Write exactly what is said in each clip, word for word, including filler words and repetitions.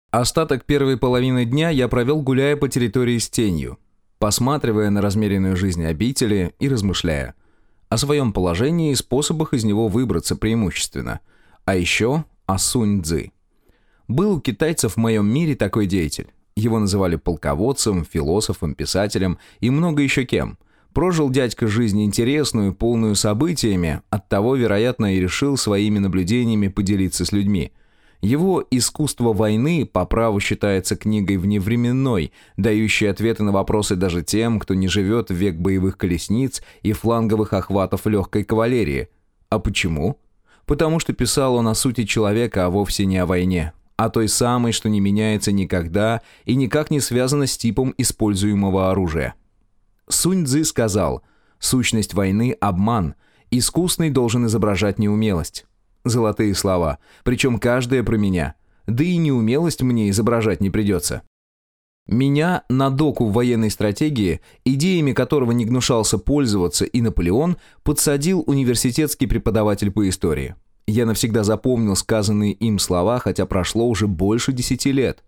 Остаток первой половины дня я провел, гуляя по территории с тенью, посматривая на размеренную жизнь обители и размышляя о своем положении и способах из него выбраться преимущественно, а еще о Сунь-Цзы. Был у китайцев в моем мире такой деятель. Его называли полководцем, философом, писателем и много еще кем. Прожил дядька жизнь интересную, полную событиями, оттого, вероятно, и решил своими наблюдениями поделиться с людьми. Его «Искусство войны» по праву считается книгой вневременной, дающей ответы на вопросы даже тем, кто не живет в век боевых колесниц и фланговых охватов легкой кавалерии. А почему? Потому что писал он о сути человека, а вовсе не о войне, а той самой, что не меняется никогда и никак не связана с типом используемого оружия. Сунь-Цзы сказал: «Сущность войны – обман, искусный должен изображать неумелость». Золотые слова, причем каждая про меня. Да и неумелость мне изображать не придется. Меня на доку в военной стратегии, идеями которого не гнушался пользоваться и Наполеон, подсадил университетский преподаватель по истории. Я навсегда запомнил сказанные им слова, хотя прошло уже больше десяти лет.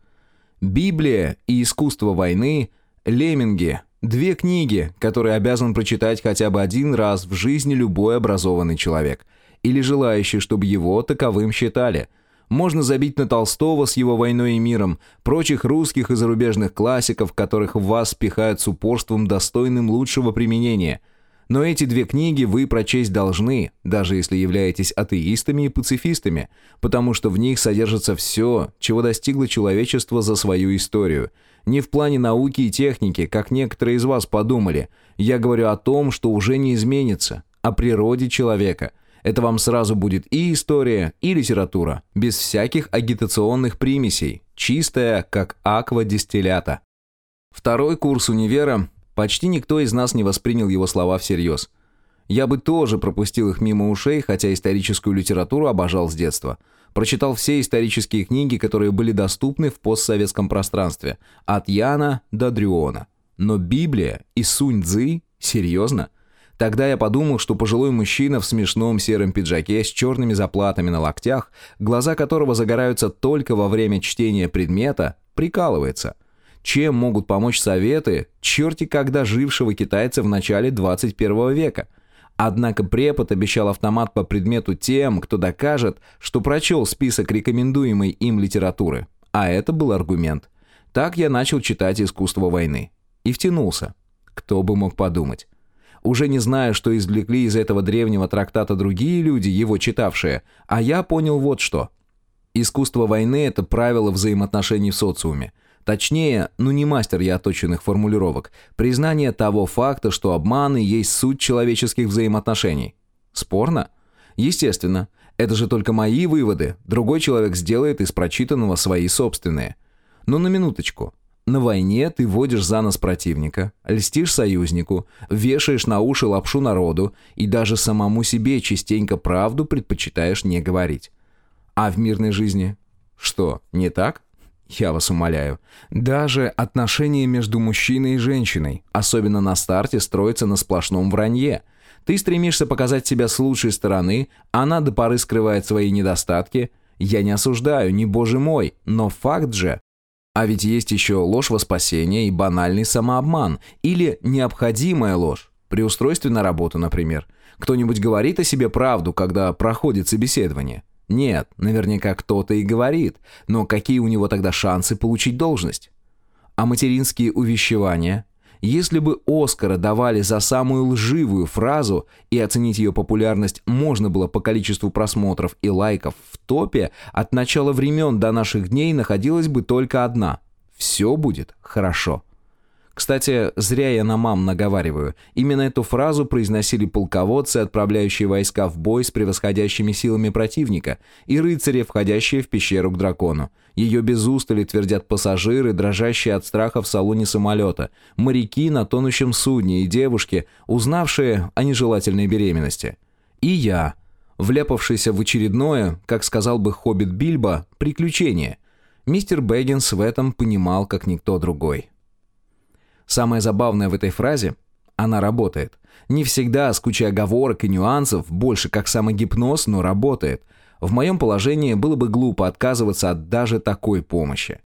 «Библия и искусство войны», «Лемминги» — две книги, которые обязан прочитать хотя бы один раз в жизни любой образованный человек — или желающий, чтобы его таковым считали. Можно забить на Толстого с его «Войной и миром», прочих русских и зарубежных классиков, которых в вас пихают с упорством, достойным лучшего применения. Но эти две книги вы прочесть должны, даже если являетесь атеистами и пацифистами, потому что в них содержится все, чего достигло человечество за свою историю. Не в плане науки и техники, как некоторые из вас подумали. Я говорю о том, что уже не изменится, о природе человека. Это вам сразу будет и история, и литература, без всяких агитационных примесей, чистая, как аква-дистиллята. Второй курс универа, почти никто из нас не воспринял его слова всерьез. Я бы тоже пропустил их мимо ушей, хотя историческую литературу обожал с детства. Прочитал все исторические книги, которые были доступны в постсоветском пространстве, от Яна до Дрюона. Но Библия и Сунь-Цзы? Серьезно? Тогда я подумал, что пожилой мужчина в смешном сером пиджаке с черными заплатами на локтях, глаза которого загораются только во время чтения предмета, прикалывается. Чем могут помочь советы, черти когда жившего китайца в начале двадцать первого века? Однако препод обещал автомат по предмету тем, кто докажет, что прочел список рекомендуемой им литературы. А это был аргумент. Так я начал читать «Искусство войны». И втянулся. Кто бы мог подумать. Уже не знаю, что извлекли из этого древнего трактата другие люди, его читавшие, а я понял вот что. Искусство войны – это правило взаимоотношений в социуме. Точнее, ну не мастер я оточенных формулировок, признание того факта, что обманы есть суть человеческих взаимоотношений. Спорно? Естественно. Это же только мои выводы, другой человек сделает из прочитанного свои собственные. Но на минуточку. На войне ты водишь за нос противника, льстишь союзнику, вешаешь на уши лапшу народу и даже самому себе частенько правду предпочитаешь не говорить. А в мирной жизни? Что, не так? Я вас умоляю. Даже отношения между мужчиной и женщиной, особенно на старте, строятся на сплошном вранье. Ты стремишься показать себя с лучшей стороны, она до поры скрывает свои недостатки. Я не осуждаю, не боже мой, но факт же. А ведь есть еще ложь во спасение и банальный самообман. Или необходимая ложь. При устройстве на работу, например. Кто-нибудь говорит о себе правду, когда проходит собеседование? Нет, наверняка кто-то и говорит. Но какие у него тогда шансы получить должность? А материнские увещевания? Если бы Оскара давали за самую лживую фразу, и оценить ее популярность можно было по количеству просмотров и лайков в топе, от начала времен до наших дней находилась бы только одна. Все будет хорошо. Кстати, зря я на мам наговариваю. Именно эту фразу произносили полководцы, отправляющие войска в бой с превосходящими силами противника, и рыцари, входящие в пещеру к дракону. Ее без устали твердят пассажиры, дрожащие от страха в салоне самолета, моряки на тонущем судне и девушки, узнавшие о нежелательной беременности. И я, вляпавшийся в очередное, как сказал бы хоббит Бильбо, приключение. Мистер Бэггинс в этом понимал, как никто другой. Самое забавное в этой фразе – она работает. Не всегда, с кучей оговорок и нюансов, больше как самогипноз, но работает. В моем положении было бы глупо отказываться от даже такой помощи.